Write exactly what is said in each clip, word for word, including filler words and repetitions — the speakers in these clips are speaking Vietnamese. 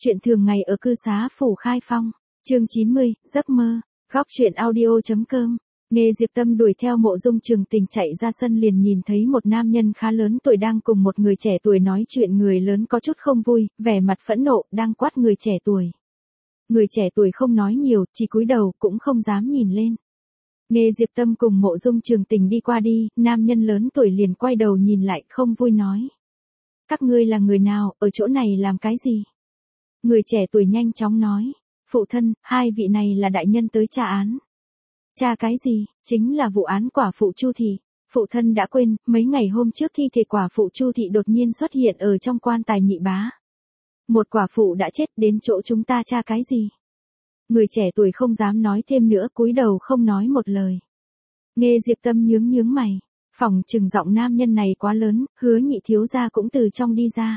Chuyện thường ngày ở cư xá phủ Khai Phong, chương chín mươi, giấc mơ, góc truyện audio.com. Nghe Diệp Tâm đuổi theo Mộ Dung Trường Tình chạy ra sân liền nhìn thấy một nam nhân khá lớn tuổi đang cùng một người trẻ tuổi nói chuyện, người lớn có chút không vui, vẻ mặt phẫn nộ, đang quát người trẻ tuổi. Người trẻ tuổi không nói nhiều, chỉ cúi đầu cũng không dám nhìn lên. Nghe Diệp Tâm cùng Mộ Dung Trường Tình đi qua đi, nam nhân lớn tuổi liền quay đầu nhìn lại không vui nói. Các ngươi là người nào, ở chỗ này làm cái gì? Người trẻ tuổi nhanh chóng nói, phụ thân, hai vị này là đại nhân tới tra án. Tra cái gì? Chính là vụ án quả phụ Chu Thị. Phụ thân đã quên, mấy ngày hôm trước thi thể quả phụ Chu Thị đột nhiên xuất hiện ở trong quan tài Nhị Bá. Một quả phụ đã chết, đến chỗ chúng ta tra cái gì? Người trẻ tuổi không dám nói thêm nữa, cúi đầu không nói một lời. Nghe Diệp Tâm nhướng nhướng mày, phỏng chừng giọng nam nhân này quá lớn, Hứa Nhị thiếu gia cũng từ trong đi ra.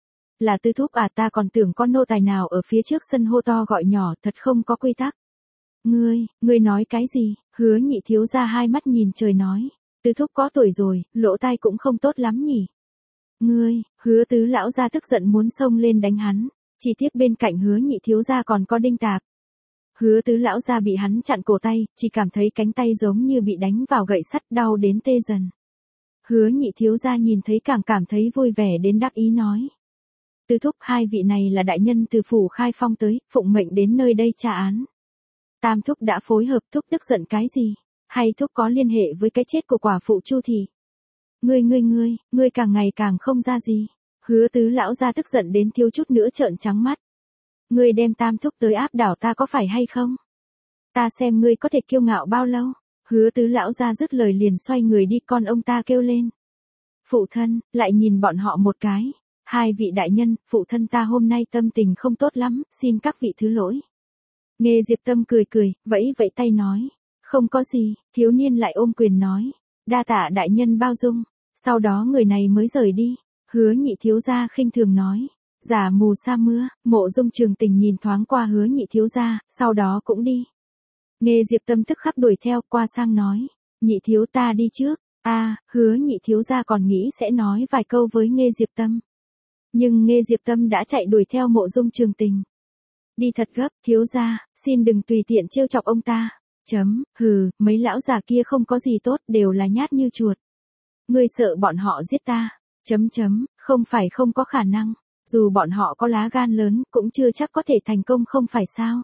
Là Tư thúc à, ta còn tưởng con nô tài nào ở phía trước sân hô to gọi nhỏ, thật không có quy tắc. Ngươi, ngươi nói cái gì? Hứa Nhị thiếu gia hai mắt nhìn trời nói, Tư thúc có tuổi rồi, lỗ tai cũng không tốt lắm nhỉ. Ngươi, Hứa tứ lão gia tức giận muốn xông lên đánh hắn, chỉ tiếc bên cạnh Hứa Nhị thiếu gia còn có Đinh Tạp. Hứa tứ lão gia bị hắn chặn cổ tay, chỉ cảm thấy cánh tay giống như bị đánh vào gậy sắt, đau đến tê dần. Hứa Nhị thiếu gia nhìn thấy càng cảm thấy vui vẻ đến đắc ý nói. Tư thúc, hai vị này là đại nhân từ phủ Khai Phong tới, phụng mệnh đến nơi đây tra án. Tam thúc đã phối hợp, thúc tức giận cái gì? Hay thúc có liên hệ với cái chết của quả phụ Chu Thị? Ngươi ngươi ngươi, ngươi càng ngày càng không ra gì. Hứa tứ lão gia tức giận đến thiếu chút nữa trợn trắng mắt. Ngươi đem tam thúc tới áp đảo ta có phải hay không? Ta xem ngươi có thể kiêu ngạo bao lâu? Hứa tứ lão gia dứt lời liền xoay người đi, con ông ta kêu lên. Phụ thân, lại nhìn bọn họ một cái. Hai vị đại nhân, phụ thân ta hôm nay tâm tình không tốt lắm, xin các vị thứ lỗi. Nghe Diệp Tâm cười cười, vẫy vẫy tay nói. Không có gì, thiếu niên lại ôm quyền nói. Đa tạ đại nhân bao dung. Sau đó người này mới rời đi. Hứa Nhị thiếu gia khinh thường nói. Giả mù sa mưa. Mộ Dung Trường Tình nhìn thoáng qua Hứa Nhị thiếu gia, sau đó cũng đi. Nghe Diệp Tâm tức khắc đuổi theo, qua sang nói. Nhị thiếu ta đi trước. A, à, Hứa Nhị thiếu gia còn nghĩ sẽ nói vài câu với Nghe Diệp Tâm. Nhưng Nghe Diệp Tâm đã chạy đuổi theo Mộ Dung Trường Tình. Đi thật gấp, thiếu gia, xin đừng tùy tiện trêu chọc ông ta. Chấm, hừ, mấy lão già kia không có gì tốt, đều là nhát như chuột. Ngươi sợ bọn họ giết ta. Chấm chấm, không phải không có khả năng. Dù bọn họ có lá gan lớn, cũng chưa chắc có thể thành công không phải sao.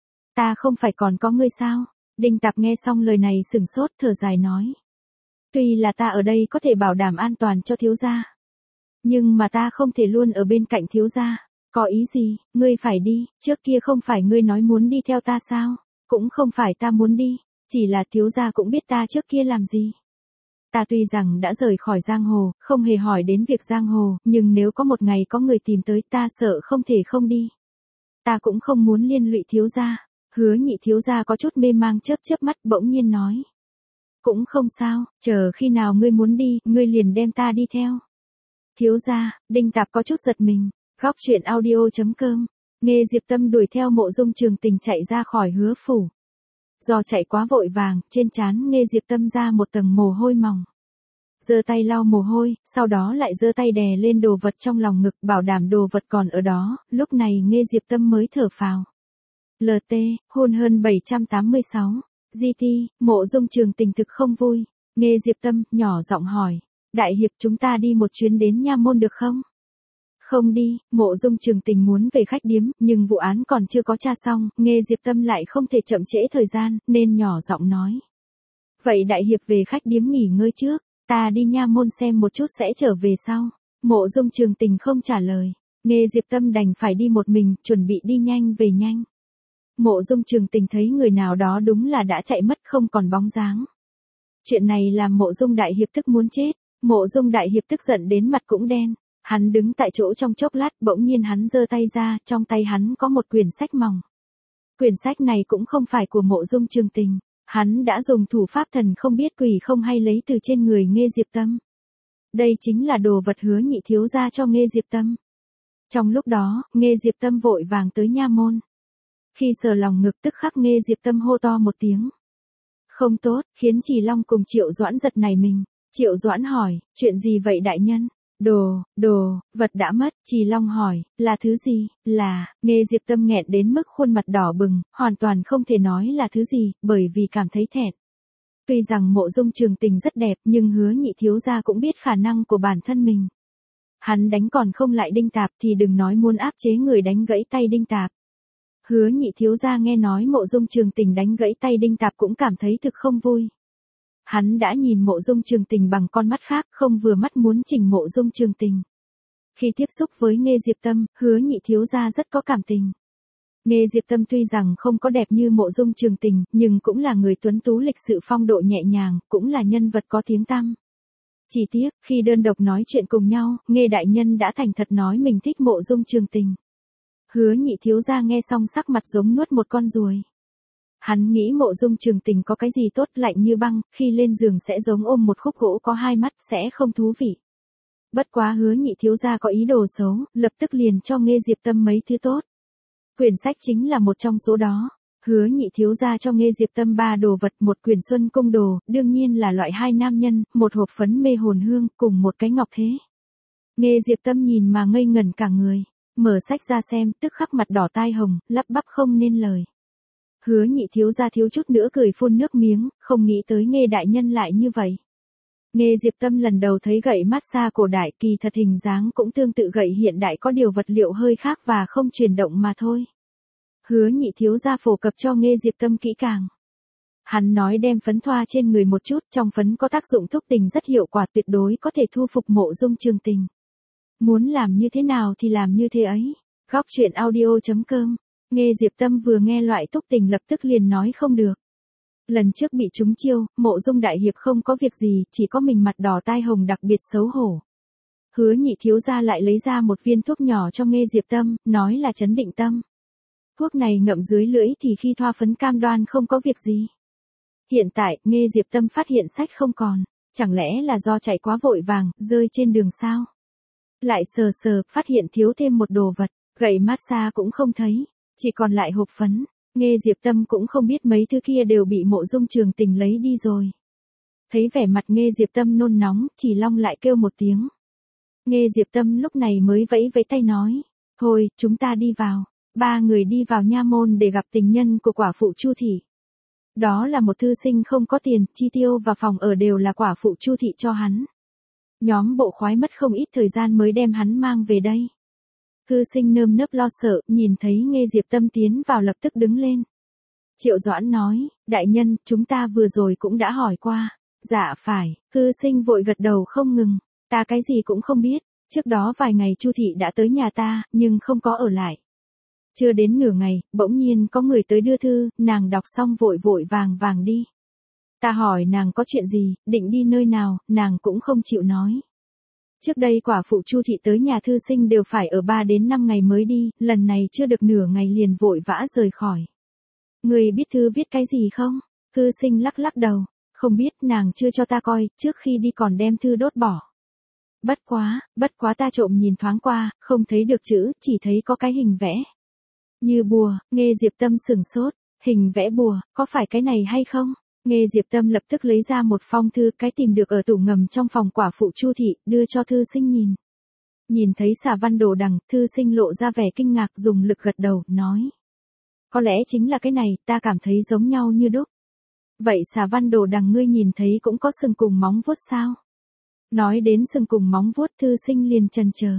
Ta không phải còn có ngươi sao? Đinh Tạp nghe xong lời này sửng sốt, thở dài nói. Tuy là ta ở đây có thể bảo đảm an toàn cho thiếu gia. Nhưng mà ta không thể luôn ở bên cạnh thiếu gia. Có ý gì? Ngươi phải đi, trước kia không phải ngươi nói muốn đi theo ta sao? Cũng không phải ta muốn đi, chỉ là thiếu gia cũng biết ta trước kia làm gì. Ta tuy rằng đã rời khỏi giang hồ, không hề hỏi đến việc giang hồ, nhưng nếu có một ngày có người tìm tới, ta sợ không thể không đi. Ta cũng không muốn liên lụy thiếu gia. Hứa Nhị thiếu gia có chút mê mang chớp chớp mắt, bỗng nhiên nói. Cũng không sao, chờ khi nào ngươi muốn đi, ngươi liền đem ta đi theo. Thiếu gia, Đinh Tạp có chút giật mình. Góc truyện audio.com. Nghe Diệp Tâm đuổi theo Mộ Dung Trường Tình chạy ra khỏi Hứa phủ. Do chạy quá vội vàng, trên trán Nghe Diệp Tâm ra một tầng mồ hôi mỏng. Giơ tay lau mồ hôi, sau đó lại giơ tay đè lên đồ vật trong lòng ngực, bảo đảm đồ vật còn ở đó, lúc này Nghe Diệp Tâm mới thở phào. lờ tê, hôn hơn bảy trăm tám mươi sáu. giê tê, Mộ Dung Trường Tình thực không vui. Nghe Diệp Tâm, nhỏ giọng hỏi. Đại hiệp, chúng ta đi một chuyến đến Nha Môn được không? Không đi, Mộ Dung Trường Tình muốn về khách điếm, nhưng vụ án còn chưa có tra xong, Nghe Diệp Tâm lại không thể chậm trễ thời gian, nên nhỏ giọng nói. Vậy đại hiệp về khách điếm nghỉ ngơi trước, ta đi Nha Môn xem một chút sẽ trở về sau. Mộ Dung Trường Tình không trả lời, Nghe Diệp Tâm đành phải đi một mình, chuẩn bị đi nhanh về nhanh. Mộ Dung Trường Tình thấy người nào đó đúng là đã chạy mất không còn bóng dáng. Chuyện này làm Mộ Dung đại hiệp tức muốn chết, Mộ Dung đại hiệp tức giận đến mặt cũng đen. Hắn đứng tại chỗ trong chốc lát, bỗng nhiên hắn giơ tay ra, trong tay hắn có một quyển sách mỏng. Quyển sách này cũng không phải của Mộ Dung Trường Tình, hắn đã dùng thủ pháp thần không biết quỷ không hay lấy từ trên người Nghe Diệp Tâm. Đây chính là đồ vật Hứa Nhị thiếu gia cho Nghe Diệp Tâm. Trong lúc đó, Nghe Diệp Tâm vội vàng tới Nha Môn. Khi sờ lòng ngực tức khắc Nghe Diệp Tâm hô to một tiếng. Không tốt, khiến Trì Long cùng Triệu Doãn giật nảy mình. Triệu Doãn hỏi, chuyện gì vậy đại nhân? Đồ, đồ, vật đã mất, Trì Long hỏi, là thứ gì, là, Nghê Diệp Tâm nghẹn đến mức khuôn mặt đỏ bừng, hoàn toàn không thể nói là thứ gì, bởi vì cảm thấy thẹn. Tuy rằng Mộ Dung Trường Tình rất đẹp nhưng Hứa Nhị thiếu gia cũng biết khả năng của bản thân mình. Hắn đánh còn không lại Đinh Tạp thì đừng nói muốn áp chế người đánh gãy tay Đinh Tạp. Hứa Nhị thiếu gia nghe nói Mộ Dung Trường Tình đánh gãy tay Đinh Tạp cũng cảm thấy thực không vui. Hắn đã nhìn Mộ Dung Trường Tình bằng con mắt khác, không vừa mắt muốn chỉnh Mộ Dung Trường Tình. Khi tiếp xúc với Nghê Diệp Tâm, Hứa Nhị thiếu gia rất có cảm tình. Nghê Diệp Tâm tuy rằng không có đẹp như Mộ Dung Trường Tình, nhưng cũng là người tuấn tú lịch sự phong độ nhẹ nhàng, cũng là nhân vật có tiếng tăm. Chỉ tiếc, khi đơn độc nói chuyện cùng nhau, Nghê đại nhân đã thành thật nói mình thích Mộ Dung Trường Tình. Hứa Nhị thiếu gia nghe xong sắc mặt giống nuốt một con ruồi. Hắn nghĩ Mộ Dung Trường Tình có cái gì tốt, lạnh như băng, khi lên giường sẽ giống ôm một khúc gỗ có hai mắt, sẽ không thú vị. Bất quá Hứa Nhị thiếu gia có ý đồ xấu, lập tức liền cho Nghê Diệp Tâm mấy thứ tốt. Quyển sách chính là một trong số đó. Hứa Nhị thiếu gia cho Nghê Diệp Tâm ba đồ vật, một quyển Xuân Cung đồ, đương nhiên là loại hai nam nhân, một hộp phấn mê hồn hương, cùng một cái ngọc thế. Nghê Diệp Tâm nhìn mà ngây ngẩn cả người, mở sách ra xem, tức khắc mặt đỏ tai hồng, lắp bắp không nên lời. Hứa Nhị thiếu gia thiếu chút nữa cười phun nước miếng, không nghĩ tới Nghê đại nhân lại như vậy. Nghê Diệp Tâm lần đầu thấy gậy massage cổ đại, kỳ thật hình dáng cũng tương tự gậy hiện đại, có điều vật liệu hơi khác và không chuyển động mà thôi. Hứa Nhị thiếu gia phổ cập cho Nghê Diệp Tâm kỹ càng. Hắn nói đem phấn thoa trên người một chút, trong phấn có tác dụng thúc tình rất hiệu quả, tuyệt đối có thể thu phục Mộ Dung Trường Tình. Muốn làm như thế nào thì làm như thế ấy. Góc truyện audio chấm com. Nghê Diệp Tâm vừa nghe loại túc tình lập tức liền nói không được. Lần trước bị trúng chiêu, Mộ Dung đại hiệp không có việc gì, chỉ có mình mặt đỏ tai hồng đặc biệt xấu hổ. Hứa Nhị thiếu gia lại lấy ra một viên thuốc nhỏ cho Nghê Diệp Tâm, nói là trấn định tâm. Thuốc này ngậm dưới lưỡi thì khi thoa phấn cam đoan không có việc gì. Hiện tại, Nghê Diệp Tâm phát hiện sách không còn, chẳng lẽ là do chạy quá vội vàng, rơi trên đường sao? Lại sờ sờ, phát hiện thiếu thêm một đồ vật, gậy massage cũng không thấy, chỉ còn lại hộp phấn. Nghê Diệp Tâm cũng không biết mấy thứ kia đều bị Mộ Dung Trường Tình lấy đi rồi. Thấy vẻ mặt Nghê Diệp Tâm nôn nóng, Trì Long lại kêu một tiếng. Nghê Diệp Tâm lúc này mới vẫy vẫy tay nói, thôi, chúng ta đi vào. Ba người đi vào nha môn để gặp tình nhân của quả phụ Chu Thị. Đó là một thư sinh không có tiền, chi tiêu và phòng ở đều là quả phụ Chu Thị cho hắn. Nhóm bộ khoái mất không ít thời gian mới đem hắn mang về đây. Thư sinh nơm nớp lo sợ, nhìn thấy Nghê Diệp Tâm tiến vào lập tức đứng lên. Triệu Doãn nói, đại nhân, chúng ta vừa rồi cũng đã hỏi qua. Dạ phải, thư sinh vội gật đầu không ngừng, ta cái gì cũng không biết, trước đó vài ngày Chu Thị đã tới nhà ta, nhưng không có ở lại. Chưa đến nửa ngày, bỗng nhiên có người tới đưa thư, nàng đọc xong vội vội vàng vàng đi. Ta hỏi nàng có chuyện gì, định đi nơi nào, nàng cũng không chịu nói. Trước đây quả phụ Chu Thị tới nhà thư sinh đều phải ở ba đến năm ngày mới đi, lần này chưa được nửa ngày liền vội vã rời khỏi. Người biết thư viết cái gì không? Thư sinh lắc lắc đầu, không biết, nàng chưa cho ta coi, trước khi đi còn đem thư đốt bỏ. Bất quá, bất quá ta trộm nhìn thoáng qua, không thấy được chữ, chỉ thấy có cái hình vẽ. Như bùa. Nghê Diệp Tâm sửng sốt, hình vẽ bùa, có phải cái này hay không? Nghê Diệp Tâm lập tức lấy ra một phong thư, cái tìm được ở tủ ngầm trong phòng quả phụ Chu Thị, đưa cho thư sinh nhìn. Nhìn thấy xà văn đồ đằng, thư sinh lộ ra vẻ kinh ngạc, dùng lực gật đầu, nói. Có lẽ chính là cái này, ta cảm thấy giống nhau như đúc. Vậy xà văn đồ đằng ngươi nhìn thấy cũng có sừng cùng móng vuốt sao? Nói đến sừng cùng móng vuốt, thư sinh liền chần chờ.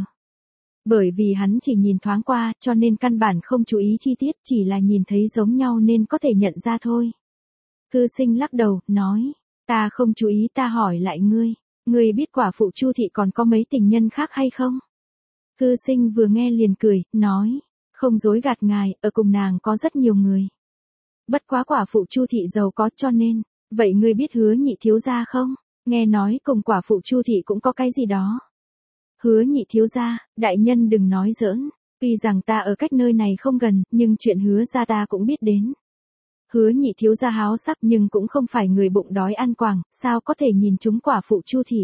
Bởi vì hắn chỉ nhìn thoáng qua, cho nên căn bản không chú ý chi tiết, chỉ là nhìn thấy giống nhau nên có thể nhận ra thôi. Thư sinh lắc đầu, nói, ta không chú ý, ta hỏi lại ngươi, ngươi biết quả phụ Chu Thị còn có mấy tình nhân khác hay không? Thư sinh vừa nghe liền cười, nói, không dối gạt ngài, ở cùng nàng có rất nhiều người. Bất quá quả phụ Chu Thị giàu có cho nên, vậy ngươi biết Hứa Nhị thiếu gia không? Nghe nói cùng quả phụ Chu Thị cũng có cái gì đó. Hứa Nhị thiếu gia, đại nhân đừng nói giỡn, tuy rằng ta ở cách nơi này không gần, nhưng chuyện Hứa gia ta cũng biết đến. Hứa Nhị thiếu gia háo sắc nhưng cũng không phải người bụng đói ăn quàng, sao có thể nhìn trúng quả phụ Chu Thị.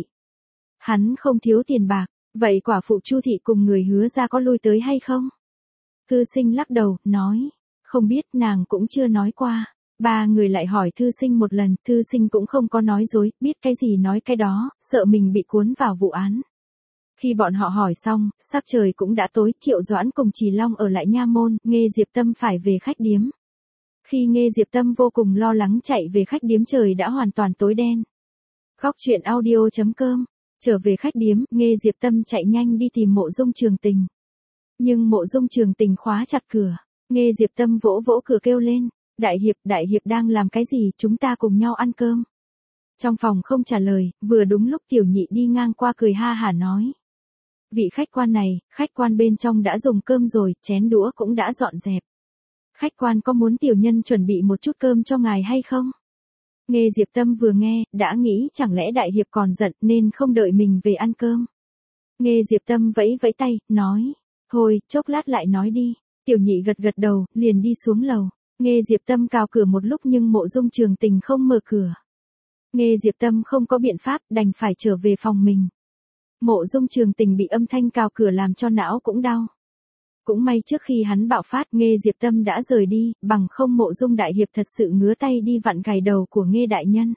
Hắn không thiếu tiền bạc, vậy quả phụ Chu Thị cùng người Hứa gia có lui tới hay không? Thư sinh lắc đầu, nói, không biết, nàng cũng chưa nói qua. Ba người lại hỏi thư sinh một lần, thư sinh cũng không có nói dối, biết cái gì nói cái đó, sợ mình bị cuốn vào vụ án. Khi bọn họ hỏi xong, sắc trời cũng đã tối, Triệu Doãn cùng Trì Long ở lại nha môn, Nghê Diệp Tâm phải về khách điếm. Khi Nghê Diệp Tâm vô cùng lo lắng chạy về khách điếm trời đã hoàn toàn tối đen. Góc truyện audio chấm com. Trở về khách điếm, Nghê Diệp Tâm chạy nhanh đi tìm Mộ Dung Trường Tình. Nhưng Mộ Dung Trường Tình khóa chặt cửa. Nghê Diệp Tâm vỗ vỗ cửa kêu lên, đại hiệp, đại hiệp đang làm cái gì, chúng ta cùng nhau ăn cơm. Trong phòng không trả lời, vừa đúng lúc Tiểu Nhị đi ngang qua cười ha hả nói. Vị khách quan này, khách quan bên trong đã dùng cơm rồi, chén đũa cũng đã dọn dẹp. Khách quan có muốn tiểu nhân chuẩn bị một chút cơm cho ngài hay không? Nghê Diệp Tâm vừa nghe, đã nghĩ chẳng lẽ đại hiệp còn giận nên không đợi mình về ăn cơm. Nghê Diệp Tâm vẫy vẫy tay, nói, thôi, chốc lát lại nói đi. Tiểu Nhị gật gật đầu, liền đi xuống lầu. Nghê Diệp Tâm cào cửa một lúc nhưng Mộ Dung Trường Tình không mở cửa. Nghê Diệp Tâm không có biện pháp, đành phải trở về phòng mình. Mộ Dung Trường Tình bị âm thanh cào cửa làm cho não cũng đau. Cũng may trước khi hắn bạo phát, Nghê Diệp Tâm đã rời đi, bằng không Mộ Dung đại hiệp thật sự ngứa tay đi vặn gài đầu của Nghê đại nhân.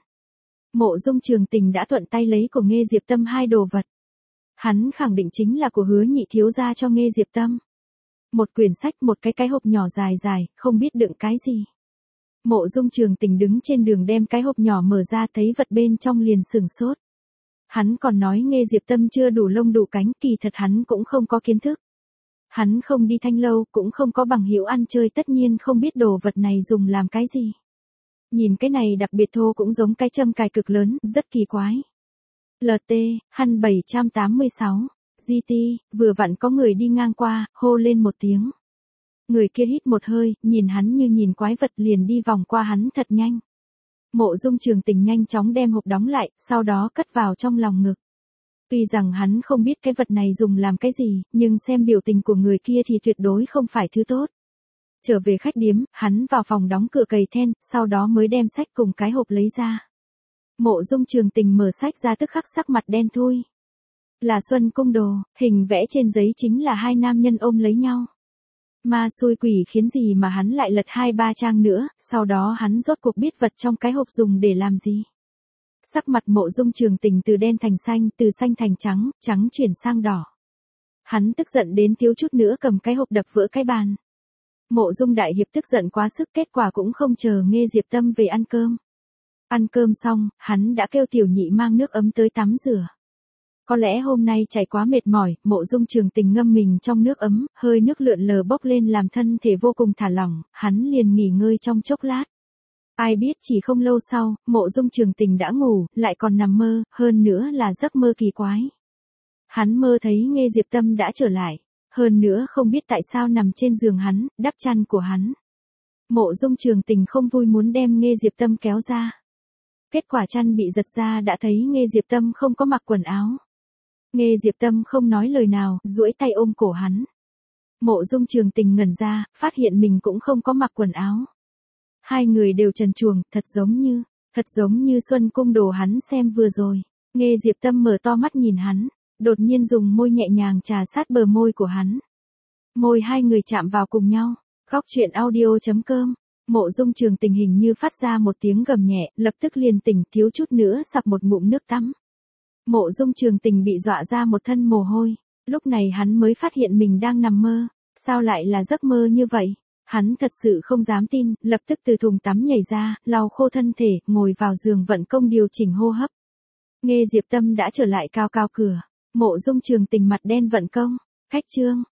Mộ Dung Trường Tình đã thuận tay lấy của Nghê Diệp Tâm hai đồ vật. Hắn khẳng định chính là của Hứa Nhị thiếu gia cho Nghê Diệp Tâm. Một quyển sách, một cái cái hộp nhỏ dài dài, không biết đựng cái gì. Mộ Dung Trường Tình đứng trên đường đem cái hộp nhỏ mở ra, thấy vật bên trong liền sửng sốt. Hắn còn nói Nghê Diệp Tâm chưa đủ lông đủ cánh, kỳ thật hắn cũng không có kiến thức. Hắn không đi Thanh lâu, cũng không có bằng hữu ăn chơi, tất nhiên không biết đồ vật này dùng làm cái gì. Nhìn cái này đặc biệt thô, cũng giống cái châm cài cực lớn, rất kỳ quái. lờ tê, Hăn bảy trăm tám mươi sáu, giê tê, vừa vặn có người đi ngang qua, hô lên một tiếng. Người kia hít một hơi, nhìn hắn như nhìn quái vật, liền đi vòng qua hắn thật nhanh. Mộ Dung Trường Tình nhanh chóng đem hộp đóng lại, sau đó cất vào trong lòng ngực. Tuy rằng hắn không biết cái vật này dùng làm cái gì, nhưng xem biểu tình của người kia thì tuyệt đối không phải thứ tốt. Trở về khách điếm, hắn vào phòng đóng cửa cầy then, sau đó mới đem sách cùng cái hộp lấy ra. Mộ Dung Trường Tình mở sách ra tức khắc sắc mặt đen thui. Là Xuân Cung Đồ, hình vẽ trên giấy chính là hai nam nhân ôm lấy nhau. Ma xui quỷ khiến gì mà hắn lại lật hai ba trang nữa, sau đó hắn rốt cuộc biết vật trong cái hộp dùng để làm gì. Sắc mặt Mộ Dung Trường Tình từ đen thành xanh, từ xanh thành trắng, trắng chuyển sang đỏ. Hắn tức giận đến thiếu chút nữa cầm cái hộp đập vỡ cái bàn. Mộ Dung đại hiệp tức giận quá sức, kết quả cũng không chờ Nghê Diệp Tâm về ăn cơm. Ăn cơm xong, hắn đã kêu Tiểu Nhị mang nước ấm tới tắm rửa. Có lẽ hôm nay chạy quá mệt mỏi, Mộ Dung Trường Tình ngâm mình trong nước ấm, hơi nước lượn lờ bốc lên làm thân thể vô cùng thả lỏng, hắn liền nghỉ ngơi trong chốc lát. Ai biết chỉ không lâu sau, Mộ Dung Trường Tình đã ngủ, lại còn nằm mơ, hơn nữa là giấc mơ kỳ quái. Hắn mơ thấy Nghê Diệp Tâm đã trở lại, hơn nữa không biết tại sao nằm trên giường hắn, đắp chăn của hắn. Mộ Dung Trường Tình không vui muốn đem Nghê Diệp Tâm kéo ra. Kết quả chăn bị giật ra đã thấy Nghê Diệp Tâm không có mặc quần áo. Nghê Diệp Tâm không nói lời nào, duỗi tay ôm cổ hắn. Mộ Dung Trường Tình ngẩn ra, phát hiện mình cũng không có mặc quần áo. Hai người đều trần truồng, thật giống như, thật giống như Xuân Cung Đồ hắn xem vừa rồi. Nghê Diệp Tâm mở to mắt nhìn hắn, đột nhiên dùng môi nhẹ nhàng trà sát bờ môi của hắn. Môi hai người chạm vào cùng nhau. Góc truyện audio chấm com. Mộ Dung Trường Tình hình như phát ra một tiếng gầm nhẹ, lập tức liền tỉnh, thiếu chút nữa sặc một ngụm nước tắm. Mộ Dung Trường Tình bị dọa ra một thân mồ hôi, lúc này hắn mới phát hiện mình đang nằm mơ, sao lại là giấc mơ như vậy? Hắn thật sự không dám tin, lập tức từ thùng tắm nhảy ra, lau khô thân thể, ngồi vào giường vận công điều chỉnh hô hấp. Nghê Diệp Tâm đã trở lại cao cao cửa, Mộ Dung Trường Tình mặt đen vận công, khách trương,